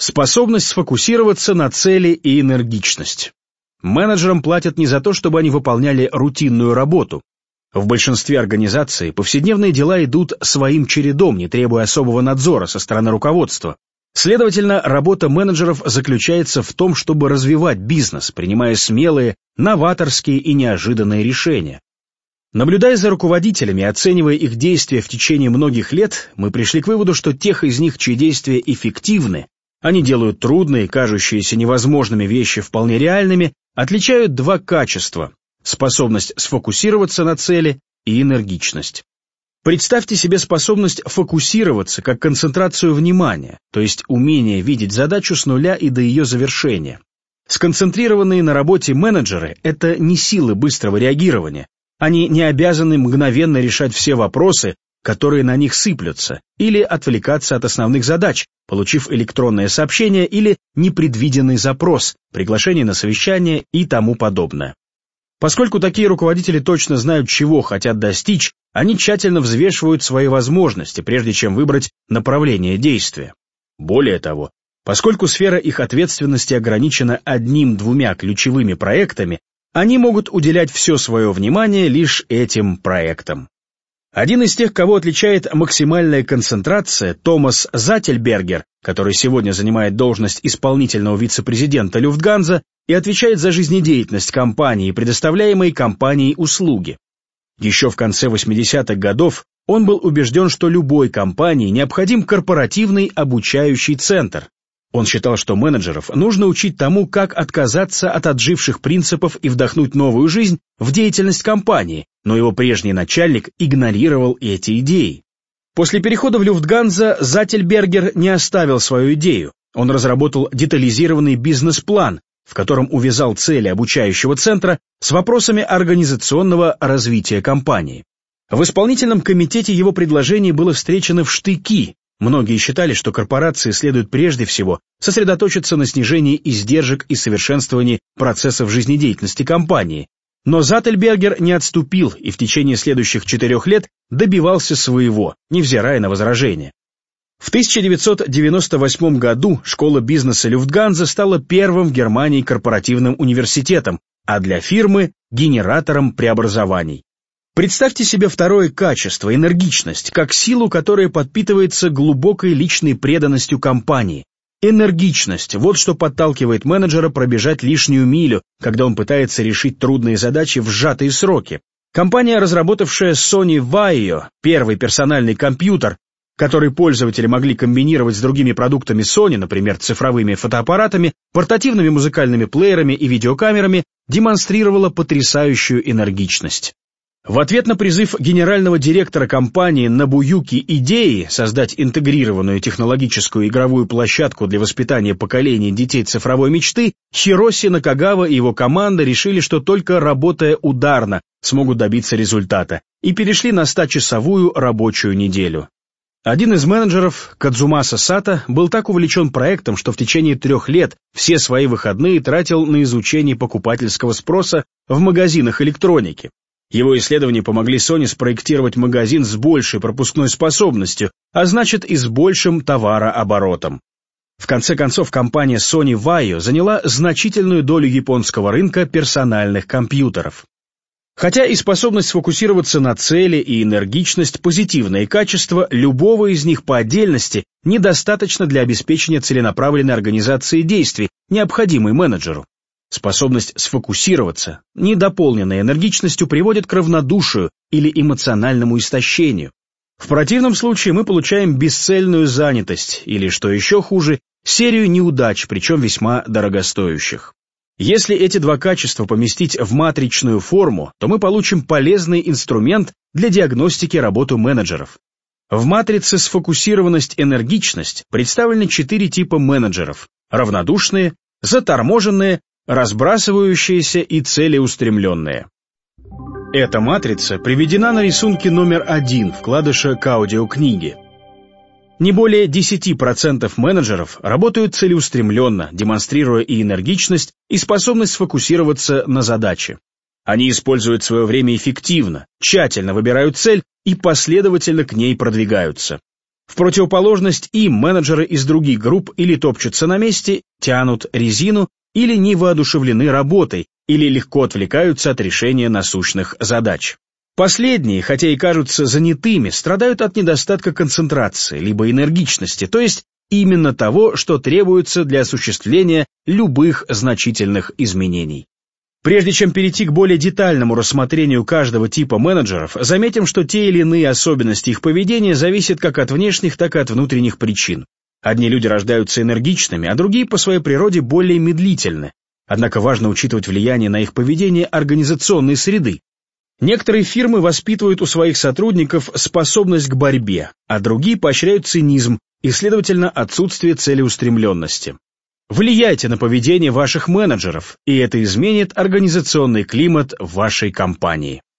Способность сфокусироваться на цели и энергичность. Менеджерам платят не за то, чтобы они выполняли рутинную работу. В большинстве организаций повседневные дела идут своим чередом, не требуя особого надзора со стороны руководства. Следовательно, работа менеджеров заключается в том, чтобы развивать бизнес, принимая смелые, новаторские и неожиданные решения. Наблюдая за руководителями и оценивая их действия в течение многих лет, мы пришли к выводу, что тех из них, чьи действия эффективны, они делают трудные, кажущиеся невозможными вещи вполне реальными, отличают два качества – способность сфокусироваться на цели и энергичность. Представьте себе способность фокусироваться как концентрацию внимания, то есть умение видеть задачу с нуля и до ее завершения. Сконцентрированные на работе менеджеры – это не силы быстрого реагирования. Они не обязаны мгновенно решать все вопросы, которые на них сыплются, или отвлекаться от основных задач, получив электронное сообщение или непредвиденный запрос, приглашение на совещание и тому подобное. Поскольку такие руководители точно знают, чего хотят достичь, они тщательно взвешивают свои возможности, прежде чем выбрать направление действия. Более того, поскольку сфера их ответственности ограничена одним-двумя ключевыми проектами, они могут уделять все свое внимание лишь этим проектам. Один из тех, кого отличает максимальная концентрация, Томас Заттельбергер, который сегодня занимает должность исполнительного вице-президента Люфтганза и отвечает за жизнедеятельность компании и предоставляемые компанией услуги. Еще в конце 80-х годов он был убежден, что любой компании необходим корпоративный обучающий центр. Он считал, что менеджеров нужно учить тому, как отказаться от отживших принципов и вдохнуть новую жизнь в деятельность компании, но его прежний начальник игнорировал эти идеи. После перехода в Люфтганза Заттельбергер не оставил свою идею. Он разработал детализированный бизнес-план, в котором увязал цели обучающего центра с вопросами организационного развития компании. В исполнительном комитете его предложение было встречено в штыки. Многие считали, что корпорации следует прежде всего сосредоточиться на снижении издержек и совершенствовании процессов жизнедеятельности компании. Но Заттельбергер не отступил и в течение следующих 4 лет добивался своего, невзирая на возражения. В 1998 году школа бизнеса Люфтганза стала первым в Германии корпоративным университетом, а для фирмы – генератором преобразований. Представьте себе второе качество – энергичность, как силу, которая подпитывается глубокой личной преданностью компании. Энергичность – вот что подталкивает менеджера пробежать лишнюю милю, когда он пытается решить трудные задачи в сжатые сроки. Компания, разработавшая Sony Vaio, первый персональный компьютер, который пользователи могли комбинировать с другими продуктами Sony, например, цифровыми фотоаппаратами, портативными музыкальными плеерами и видеокамерами, демонстрировала потрясающую энергичность. В ответ на призыв генерального директора компании Нобуюки Идеи создать интегрированную технологическую игровую площадку для воспитания поколений детей цифровой мечты, Хироси Накагава и его команда решили, что только работая ударно смогут добиться результата, и перешли на 100-часовую рабочую неделю. Один из менеджеров, Кадзумаса Сато, был так увлечен проектом, что в течение 3 лет все свои выходные тратил на изучение покупательского спроса в магазинах электроники. Его исследования помогли Sony спроектировать магазин с большей пропускной способностью, а значит и с большим товарооборотом. В конце концов, компания Sony Vaio заняла значительную долю японского рынка персональных компьютеров. Хотя и способность сфокусироваться на цели, и энергичность – позитивные качества, любого из них по отдельности недостаточно для обеспечения целенаправленной организации действий, необходимой менеджеру. Способность сфокусироваться, недополненная энергичностью, приводит к равнодушию или эмоциональному истощению. В противном случае мы получаем бесцельную занятость или, что еще хуже, серию неудач, причем весьма дорогостоящих. Если эти два качества поместить в матричную форму, то мы получим полезный инструмент для диагностики работы менеджеров. В матрице сфокусированность-энергичность представлены 4 типа менеджеров – равнодушные, заторможенные, разбрасывающиеся и целеустремленные. Эта матрица приведена на рисунке номер 1 вкладыша к аудиокниге. Не более 10% менеджеров работают целеустремленно, демонстрируя и энергичность, и способность сфокусироваться на задаче. Они используют свое время эффективно, тщательно выбирают цель и последовательно к ней продвигаются. В противоположность им менеджеры из других групп или топчутся на месте, тянут резину, или не воодушевлены работой, или легко отвлекаются от решения насущных задач. Последние, хотя и кажутся занятыми, страдают от недостатка концентрации, либо энергичности, то есть именно того, что требуется для осуществления любых значительных изменений. Прежде чем перейти к более детальному рассмотрению каждого типа менеджеров, заметим, что те или иные особенности их поведения зависят как от внешних, так и от внутренних причин. Одни люди рождаются энергичными, а другие по своей природе более медлительны. Однако важно учитывать влияние на их поведение организационной среды. Некоторые фирмы воспитывают у своих сотрудников способность к борьбе, а другие поощряют цинизм и, следовательно, отсутствие целеустремленности. Влияйте на поведение ваших менеджеров, и это изменит организационный климат в вашей компании.